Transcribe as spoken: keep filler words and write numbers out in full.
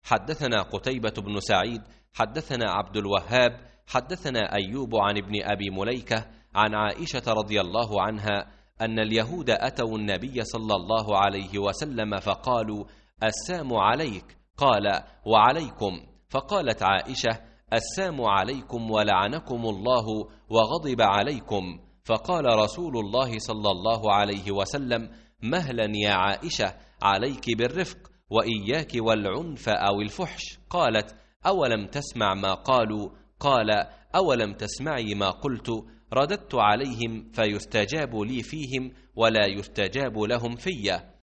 حدثنا قتيبة بن سعيد حدثنا عبد الوهاب حدثنا أيوب عن ابن أبي مليكة عن عائشة رضي الله عنها أن اليهود أتوا النبي صلى الله عليه وسلم فقالوا: السام عليك. قال: وعليكم. فقالت عائشة: السام عليكم ولعنكم الله وغضب عليكم. فقال رسول الله صلى الله عليه وسلم: مهلا يا عائشة، عليك بالرفق وإياك والعنف أو الفحش. قالت: أولم تسمع ما قالوا؟ قال: أولم تسمعي ما قلت؟ رددت عليهم فيستجاب لي فيهم ولا يستجاب لهم في.